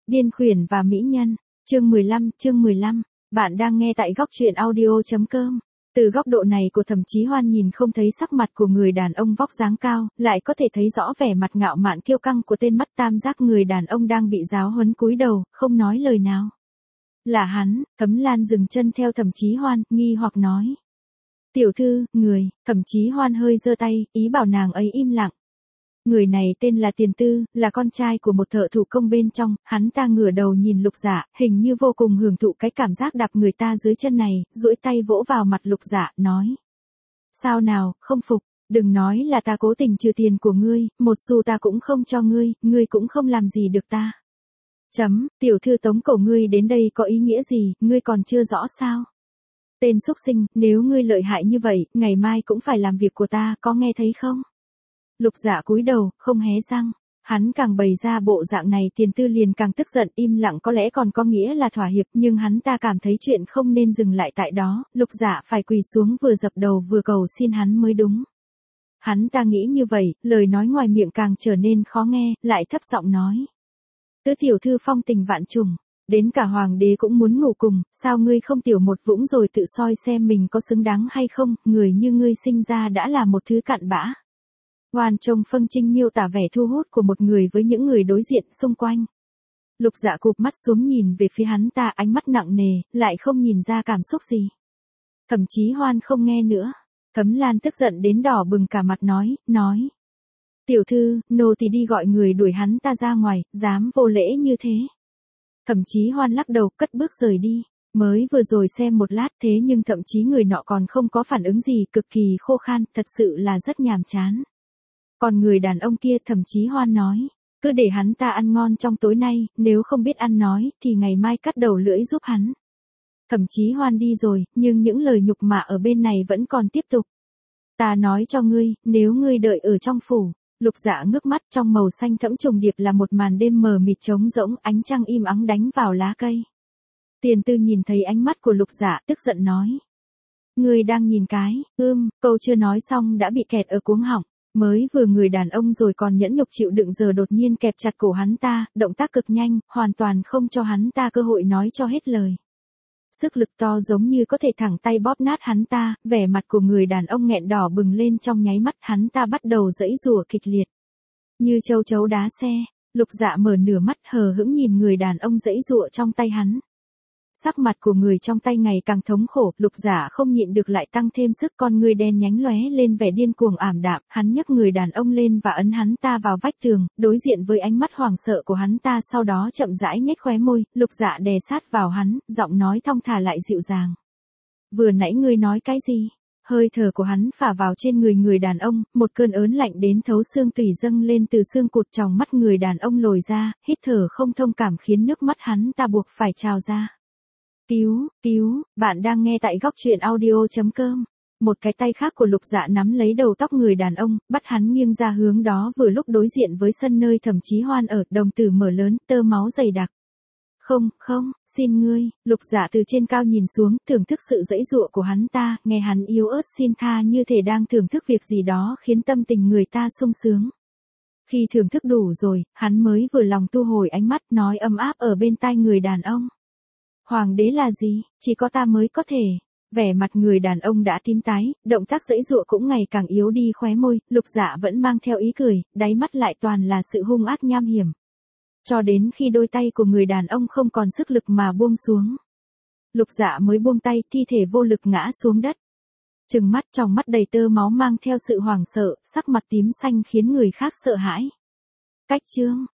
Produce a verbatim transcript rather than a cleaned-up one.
Điên khuyển và mỹ nhân, chương mười lăm, chương mười lăm, bạn đang nghe tại góc truyện audio.com. Từ góc độ này của Thẩm Chí Hoan nhìn không thấy sắc mặt của người đàn ông vóc dáng cao, lại có thể thấy rõ vẻ mặt ngạo mạn kiêu căng của tên mắt tam giác người đàn ông đang bị giáo huấn cúi đầu, không nói lời nào. Là hắn. Thấm Lan dừng chân theo Thẩm Chí Hoan, nghi hoặc nói. Tiểu thư, người. Thẩm Chí Hoan hơi giơ tay, ý bảo nàng ấy im lặng. Người này tên là Tiền Tư, là con trai của một thợ thủ công bên trong, hắn ta ngửa đầu nhìn Lục Dạ, hình như vô cùng hưởng thụ cái cảm giác đạp người ta dưới chân này, duỗi tay vỗ vào mặt Lục Dạ, nói. Sao nào, không phục, đừng nói là ta cố tình trừ tiền của ngươi, một xu ta cũng không cho ngươi, ngươi cũng không làm gì được ta. Chấm, tiểu thư tống cổ ngươi đến đây có ý nghĩa gì, ngươi còn chưa rõ sao? Tên xúc sinh, nếu ngươi lợi hại như vậy, ngày mai cũng phải làm việc của ta, có nghe thấy không? Lục Dạ cúi đầu, không hé răng. Hắn càng bày ra bộ dạng này Tiền Tư liền càng tức giận, im lặng có lẽ còn có nghĩa là thỏa hiệp, nhưng hắn ta cảm thấy chuyện không nên dừng lại tại đó, Lục Dạ phải quỳ xuống vừa dập đầu vừa cầu xin hắn mới đúng. Hắn ta nghĩ như vậy, lời nói ngoài miệng càng trở nên khó nghe, lại thấp giọng nói. Tứ tiểu thư phong tình vạn trùng, đến cả hoàng đế cũng muốn ngủ cùng, sao ngươi không tiểu một vũng rồi tự soi xem mình có xứng đáng hay không, người như ngươi sinh ra đã là một thứ cặn bã. Hoàn Trông Phân Trinh miêu tả vẻ thu hút của một người với những người đối diện xung quanh. Lục Dạ cụp mắt xuống nhìn về phía hắn ta, ánh mắt nặng nề, lại không nhìn ra cảm xúc gì. Thẩm Chí Hoan không nghe nữa. Thấm Lan tức giận đến đỏ bừng cả mặt nói, nói. Tiểu thư, nô tỳ đi gọi người đuổi hắn ta ra ngoài, dám vô lễ như thế. Thẩm Chí Hoan lắc đầu, cất bước rời đi. Mới vừa rồi xem một lát thế nhưng thậm chí người nọ còn không có phản ứng gì, cực kỳ khô khan, thật sự là rất nhàm chán. Còn người đàn ông kia Thẩm Chí Hoan nói, cứ để hắn ta ăn ngon trong tối nay, nếu không biết ăn nói, thì ngày mai cắt đầu lưỡi giúp hắn. Thẩm Chí Hoan đi rồi, nhưng những lời nhục mạ ở bên này vẫn còn tiếp tục. Ta nói cho ngươi, nếu ngươi đợi ở trong phủ. Lục Dạ ngước mắt, trong màu xanh thẫm trùng điệp là một màn đêm mờ mịt trống rỗng, ánh trăng im ắng đánh vào lá cây. Tiền Tư nhìn thấy ánh mắt của Lục Dạ, tức giận nói. Ngươi đang nhìn cái, ưm, câu chưa nói xong đã bị kẹt ở cuống họng. Mới vừa người đàn ông rồi còn nhẫn nhục chịu đựng giờ đột nhiên kẹp chặt cổ hắn ta, động tác cực nhanh, hoàn toàn không cho hắn ta cơ hội nói cho hết lời. Sức lực to giống như có thể thẳng tay bóp nát hắn ta, vẻ mặt của người đàn ông nghẹn đỏ bừng lên trong nháy mắt, hắn ta bắt đầu giãy giụa kịch liệt. Như châu chấu đá xe, Lục Dạ mở nửa mắt hờ hững nhìn người đàn ông giãy giụa trong tay hắn. Sắc mặt của người trong tay ngày càng thống khổ, Lục Dạ không nhịn được lại tăng thêm sức, con người đen nhánh lóe lên vẻ điên cuồng ảm đạm, hắn nhấc người đàn ông lên và ấn hắn ta vào vách tường, đối diện với ánh mắt hoảng sợ của hắn ta, sau đó chậm rãi nhếch khóe môi, Lục Dạ đè sát vào hắn, giọng nói thong thả lại dịu dàng. Vừa nãy ngươi nói cái gì? Hơi thở của hắn phả vào trên người người đàn ông, một cơn ớn lạnh đến thấu xương tủy dâng lên từ xương cụt, trong mắt người đàn ông lồi ra, hít thở không thông cảm khiến nước mắt hắn ta buộc phải trào ra. Cứu, cứu, bạn đang nghe tại góc truyện audio.com. Một cái tay khác của Lục Dạ nắm lấy đầu tóc người đàn ông, bắt hắn nghiêng ra hướng đó vừa lúc đối diện với sân nơi Thẩm Chí Hoan ở, đồng tử mở lớn, tơ máu dày đặc. Không, không, xin ngươi, Lục Dạ từ trên cao nhìn xuống, thưởng thức sự giãy giụa của hắn ta, nghe hắn yếu ớt xin tha như thể đang thưởng thức việc gì đó khiến tâm tình người ta sung sướng. Khi thưởng thức đủ rồi, hắn mới vừa lòng thu hồi ánh mắt, nói ấm áp ở bên tai người đàn ông. Hoàng đế là gì, chỉ có ta mới có thể. Vẻ mặt người đàn ông đã tím tái, động tác giãy giụa cũng ngày càng yếu đi, khóe môi, Lục Dạ vẫn mang theo ý cười, đáy mắt lại toàn là sự hung ác nham hiểm. Cho đến khi đôi tay của người đàn ông không còn sức lực mà buông xuống. Lục Dạ mới buông tay, thi thể vô lực ngã xuống đất. Trừng mắt, trong mắt đầy tơ máu mang theo sự hoảng sợ, sắc mặt tím xanh khiến người khác sợ hãi. Cách chương,